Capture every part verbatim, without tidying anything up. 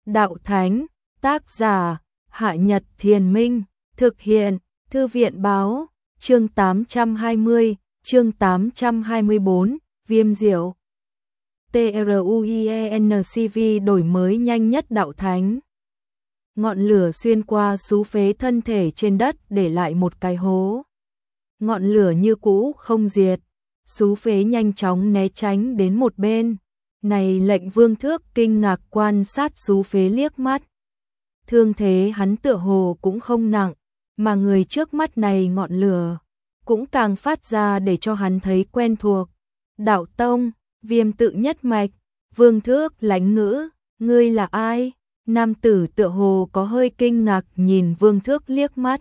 Đạo Thánh, tác giả, Hạ Nhật Thiền Minh, thực hiện, Thư viện báo, chương tám trăm hai mươi, chương tám trăm hai mươi bốn, Viêm Diệu. TRUIENCV đổi mới nhanh nhất Đạo Thánh. Ngọn lửa xuyên qua xú phế thân thể trên đất để lại một cái hố. Ngọn lửa như cũ không diệt, xú phế nhanh chóng né tránh đến một bên. Này lệnh Vương Thước kinh ngạc quan sát xú phế liếc mắt. Thương thế hắn tựa hồ cũng không nặng, mà người trước mắt này ngọn lửa cũng càng phát ra để cho hắn thấy quen thuộc. Đạo Tông, Viêm tự nhất mạch. Vương Thước lánh ngữ, ngươi là ai? Nam tử tựa hồ có hơi kinh ngạc nhìn Vương Thước liếc mắt.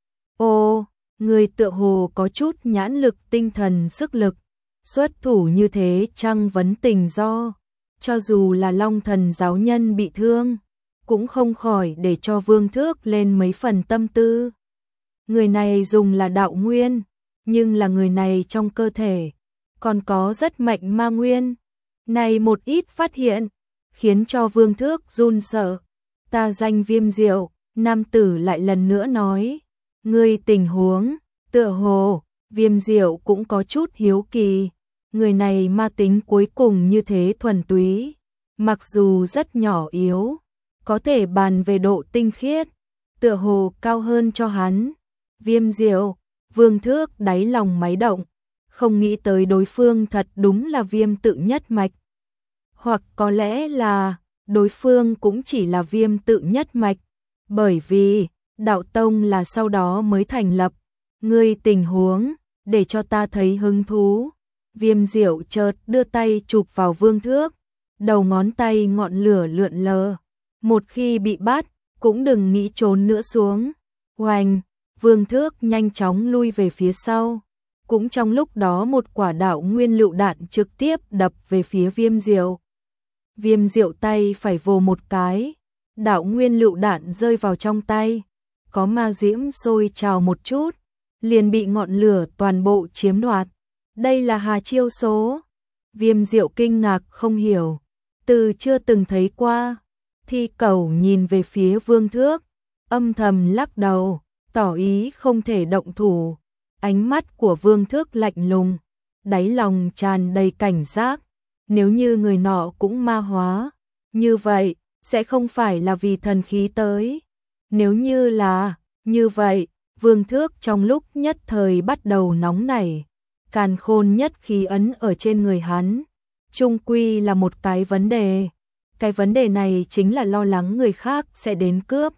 Ô, người tựa hồ có chút nhãn lực tinh thần sức lực, xuất thủ như thế chăng vấn tình do, cho dù là Long Thần giáo nhân bị thương, cũng không khỏi để cho Vương Thước lên mấy phần tâm tư. Người này dùng là đạo nguyên, nhưng là người này trong cơ thể còn có rất mạnh ma nguyên. Này một ít phát hiện khiến cho Vương Thước run sợ. Ta danh Viêm Diệu, nam tử lại lần nữa nói. Ngươi tình huống, tựa hồ, Viêm Diệu cũng có chút hiếu kỳ. Người này ma tính cuối cùng như thế thuần túy, mặc dù rất nhỏ yếu, có thể bàn về độ tinh khiết, tựa hồ cao hơn cho hắn. Viêm Diệu, Vương Thước đáy lòng máy động, không nghĩ tới đối phương thật đúng là Viêm tự nhất mạch. Hoặc có lẽ là đối phương cũng chỉ là Viêm tự nhất mạch, bởi vì Đạo Tông là sau đó mới thành lập. Ngươi tình huống, để cho ta thấy hứng thú. Viêm Diệu chợt đưa tay chụp vào Vương Thước, đầu ngón tay ngọn lửa lượn lờ. Một khi bị bắt, cũng đừng nghĩ trốn nữa xuống. Oanh, Vương Thước nhanh chóng lui về phía sau. Cũng trong lúc đó một quả đạo nguyên lựu đạn trực tiếp đập về phía Viêm Diệu. Viêm Diệu tay phải vồ một cái, đạo nguyên lựu đạn rơi vào trong tay, có ma diễm sôi trào một chút, liền bị ngọn lửa toàn bộ chiếm đoạt. Đây là hà chiêu số. Viêm Diệu kinh ngạc không hiểu, từ chưa từng thấy qua. Thi Cẩu nhìn về phía Vương Thước, âm thầm lắc đầu, tỏ ý không thể động thủ. Ánh mắt của Vương Thước lạnh lùng, đáy lòng tràn đầy cảnh giác. Nếu như người nọ cũng ma hóa, như vậy sẽ không phải là vì thần khí tới. Nếu như là như vậy, Vương Thước trong lúc nhất thời bắt đầu nóng nảy. Càn khôn nhất khí ấn ở trên người hắn, chung quy là một cái vấn đề. Cái vấn đề này chính là lo lắng người khác sẽ đến cướp.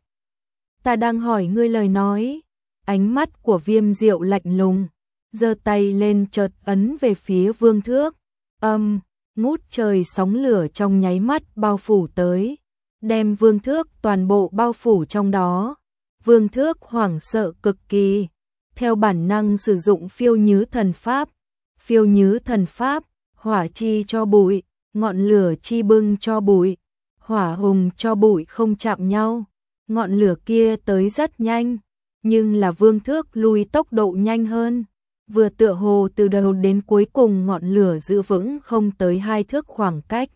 Ta đang hỏi ngươi lời nói. Ánh mắt của Viêm Diệu lạnh lùng, giơ tay lên chợt ấn về phía Vương Thước. Âm, ngút trời sóng lửa trong nháy mắt bao phủ tới, đem Vương Thước toàn bộ bao phủ trong đó. Vương Thước hoảng sợ cực kỳ, theo bản năng sử dụng phiêu nhứ thần pháp. Phiêu nhứ thần pháp, hỏa chi cho bụi, ngọn lửa chi bưng cho bụi, hỏa hùng cho bụi không chạm nhau. Ngọn lửa kia tới rất nhanh, nhưng là Vương Thước lui tốc độ nhanh hơn. Vừa tựa hồ từ đầu đến cuối cùng ngọn lửa giữ vững không tới hai thước khoảng cách.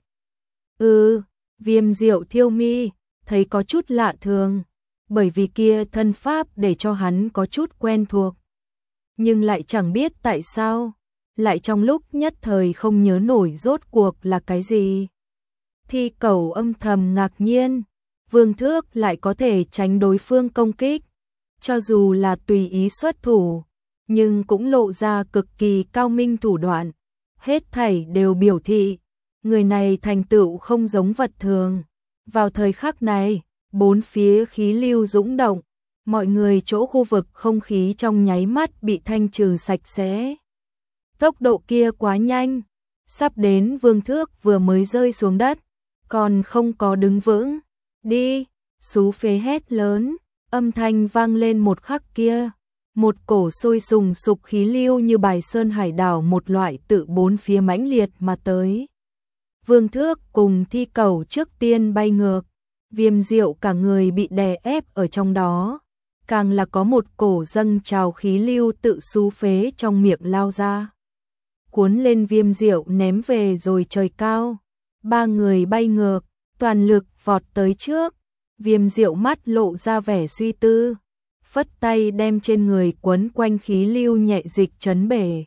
Ừ, Viêm Diệu thiêu mi, thấy có chút lạ thường, bởi vì kia thân pháp để cho hắn có chút quen thuộc. Nhưng lại chẳng biết tại sao, lại trong lúc nhất thời không nhớ nổi rốt cuộc là cái gì. Thi Cẩu âm thầm ngạc nhiên, Vương Thước lại có thể tránh đối phương công kích, cho dù là tùy ý xuất thủ, nhưng cũng lộ ra cực kỳ cao minh thủ đoạn. Hết thảy đều biểu thị, người này thành tựu không giống vật thường. Vào thời khắc này, bốn phía khí lưu dũng động, mọi người chỗ khu vực không khí trong nháy mắt bị thanh trừ sạch sẽ. Tốc độ kia quá nhanh, sắp đến Vương Thước vừa mới rơi xuống đất, còn không có đứng vững. Đi, xú phế hét lớn, âm thanh vang lên một khắc kia. Một cổ sôi sùng sục khí lưu như bài sơn hải đảo một loại tự bốn phía mãnh liệt mà tới. Vương Thước cùng Thi Cẩu trước tiên bay ngược, Viêm Diệu cả người bị đè ép ở trong đó. Càng là có một cổ dâng trào khí lưu tự xú phế trong miệng lao ra, cuốn lên Viêm Diệu ném về rồi trời cao. Ba người bay ngược, toàn lực vọt tới trước. Viêm Diệu mắt lộ ra vẻ suy tư, phất tay đem trên người quấn quanh khí lưu nhẹ dịch chấn bể.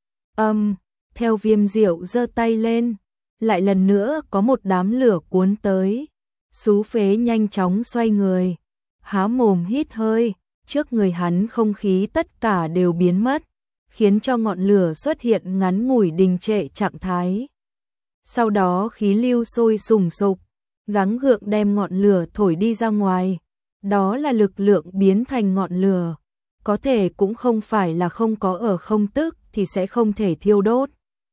Âm, theo Viêm Diệu giơ tay lên, lại lần nữa có một đám lửa cuốn tới. Xú phế nhanh chóng xoay người, há mồm hít hơi, trước người hắn không khí tất cả đều biến mất, khiến cho ngọn lửa xuất hiện ngắn ngủi đình trệ trạng thái. Sau đó khí lưu sôi sùng sục, gắng gượng đem ngọn lửa thổi đi ra ngoài. Đó là lực lượng biến thành ngọn lửa, có thể cũng không phải là không có ở không tức thì sẽ không thể thiêu đốt.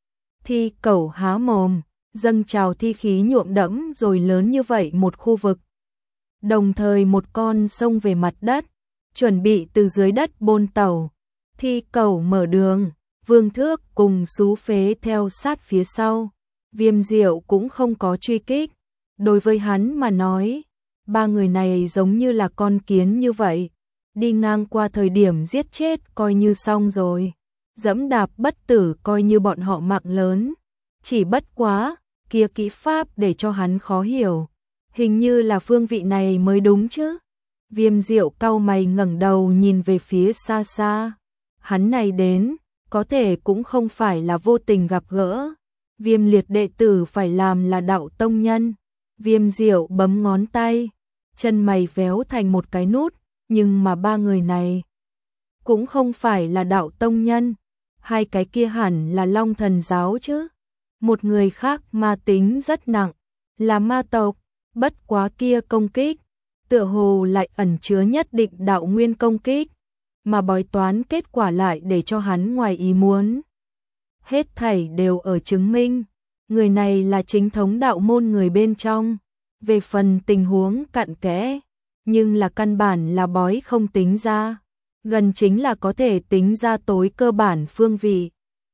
Thi Cẩu há mồm, dâng trào thi khí nhuộm đẫm rồi lớn như vậy một khu vực. Đồng thời một con xông về mặt đất, chuẩn bị từ dưới đất bôn tẩu. Thi Cẩu mở đường, Vương Thước cùng Xú Phế theo sát phía sau. Viêm Diệu cũng không có truy kích. Đối với hắn mà nói, ba người này giống như là con kiến như vậy, đi ngang qua thời điểm giết chết coi như xong rồi, dẫm đạp bất tử coi như bọn họ mạng lớn. Chỉ bất quá, kia kỹ pháp để cho hắn khó hiểu, hình như là phương vị này mới đúng chứ. Viêm Diệu cau mày ngẩng đầu nhìn về phía xa xa, hắn này đến, có thể cũng không phải là vô tình gặp gỡ. Viêm Liệt đệ tử phải làm là đạo tông nhân. Viêm Diệu bấm ngón tay, chân mày véo thành một cái nút, nhưng mà ba người này cũng không phải là đạo tông nhân, hai cái kia hẳn là Long Thần giáo chứ. Một người khác ma tính rất nặng, là ma tộc, bất quá kia công kích, tựa hồ lại ẩn chứa nhất định đạo nguyên công kích, mà bói toán kết quả lại để cho hắn ngoài ý muốn. Hết thảy đều ở chứng minh, người này là chính thống đạo môn người bên trong. Về phần tình huống cặn kẽ, nhưng là căn bản là bói không tính ra, gần chính là có thể tính ra tối cơ bản phương vị.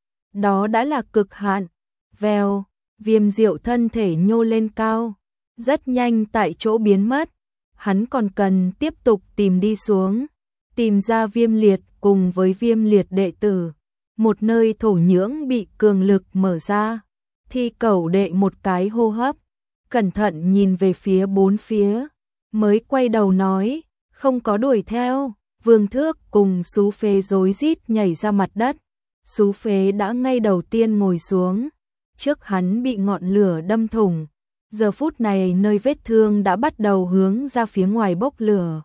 Đó đã là cực hạn. Vèo, Viêm Diệu thân thể nhô lên cao, rất nhanh tại chỗ biến mất. Hắn còn cần tiếp tục tìm đi xuống, tìm ra Viêm Liệt cùng với Viêm Liệt đệ tử. Một nơi thổ nhưỡng bị cường lực mở ra. Thi Cẩu đệ một cái hô hấp, cẩn thận nhìn về phía bốn phía, mới quay đầu nói, không có đuổi theo. Vương Thước cùng Xú Phế rối rít nhảy ra mặt đất. Xú Phế đã ngay đầu tiên ngồi xuống, trước hắn bị ngọn lửa đâm thủng. Giờ phút này nơi vết thương đã bắt đầu hướng ra phía ngoài bốc lửa.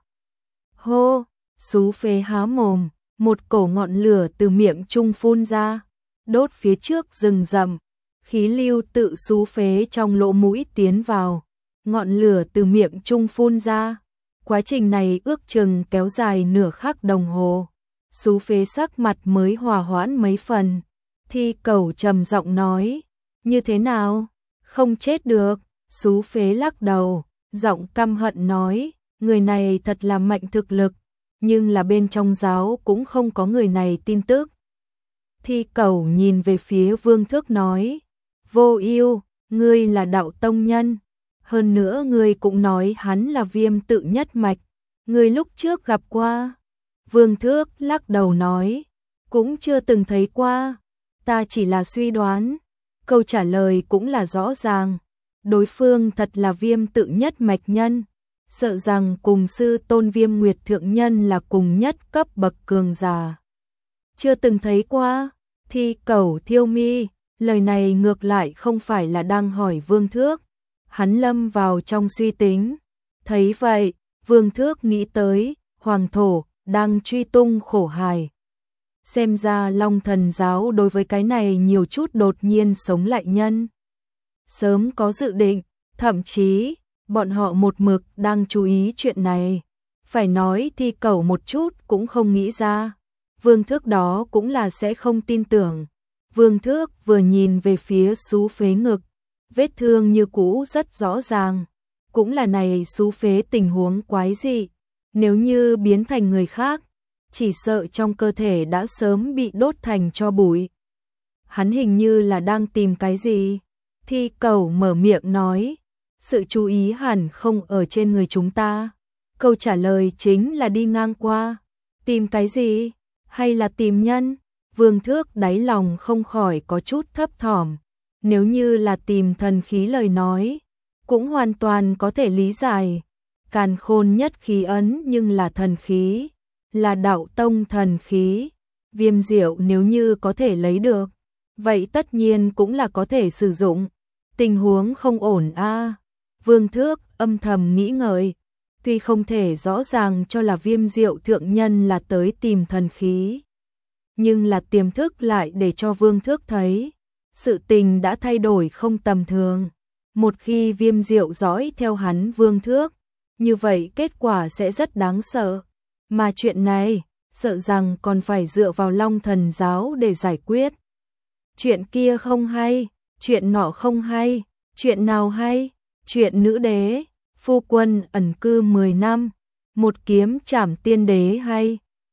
Hô, Xú Phế há mồm, một cổ ngọn lửa từ miệng trung phun ra, đốt phía trước rừng rậm. Khí lưu tự Xú Phế trong lỗ mũi tiến vào, ngọn lửa từ miệng trung phun ra. Quá trình này ước chừng kéo dài nửa khắc đồng hồ. Xú Phế sắc mặt mới hòa hoãn mấy phần. Thi Cẩu trầm giọng nói, như thế nào? Không chết được. Xú Phế lắc đầu, giọng căm hận nói, người này thật là mạnh thực lực, nhưng là bên trong giáo cũng không có người này tin tức. Thi Cẩu nhìn về phía Vương Thước nói, Vô Ưu, ngươi là đạo tông nhân, hơn nữa ngươi cũng nói hắn là Viêm tự nhất mạch, ngươi lúc trước gặp qua. Vương Thước lắc đầu nói, cũng chưa từng thấy qua, ta chỉ là suy đoán. Câu trả lời cũng là rõ ràng, đối phương thật là Viêm tự nhất mạch nhân, sợ rằng cùng sư tôn Viêm Nguyệt thượng nhân là cùng nhất cấp bậc cường giả. Chưa từng thấy qua. Thi Cẩu thiêu mi, lời này ngược lại không phải là đang hỏi Vương Thước, hắn lâm vào trong suy tính. Thấy vậy, Vương Thước nghĩ tới Hoàng Thổ đang truy tung Khổ Hải. Xem ra Long Thần giáo đối với cái này nhiều chút đột nhiên sống lại nhân. Sớm có dự định, thậm chí bọn họ một mực đang chú ý chuyện này. Phải nói Thi Cẩu một chút cũng không nghĩ ra. Vương Thước đó cũng là sẽ không tin tưởng. Vương Thước vừa nhìn về phía Xú Phế ngực, vết thương như cũ rất rõ ràng. Cũng là này Xú Phế tình huống quái dị, nếu như biến thành người khác, chỉ sợ trong cơ thể đã sớm bị đốt thành tro bụi. Hắn hình như là đang tìm cái gì. Thi Cẩu mở miệng nói, sự chú ý hẳn không ở trên người chúng ta. Câu trả lời chính là đi ngang qua. Tìm cái gì? Hay là tìm nhân? Vương Thước đáy lòng không khỏi có chút thấp thỏm. Nếu như là tìm thần khí lời nói, cũng hoàn toàn có thể lý giải. Càn khôn nhất khí ấn nhưng là thần khí, là đạo tông thần khí. Viêm diệu nếu như có thể lấy được, vậy tất nhiên cũng là có thể sử dụng. Tình huống không ổn a. À. Vương Thước âm thầm nghĩ ngợi, tuy không thể rõ ràng cho là Viêm Diệu thượng nhân là tới tìm thần khí, nhưng là tiềm thức lại để cho Vương Thước thấy, sự tình đã thay đổi không tầm thường. Một khi Viêm Diệu dõi theo hắn Vương Thước, như vậy kết quả sẽ rất đáng sợ. Mà chuyện này, sợ rằng còn phải dựa vào Long Thần Giáo để giải quyết. Chuyện kia không hay, chuyện nọ không hay, chuyện nào hay? Chuyện nữ đế, phu quân ẩn cư mười năm, một kiếm trảm tiên đế hay.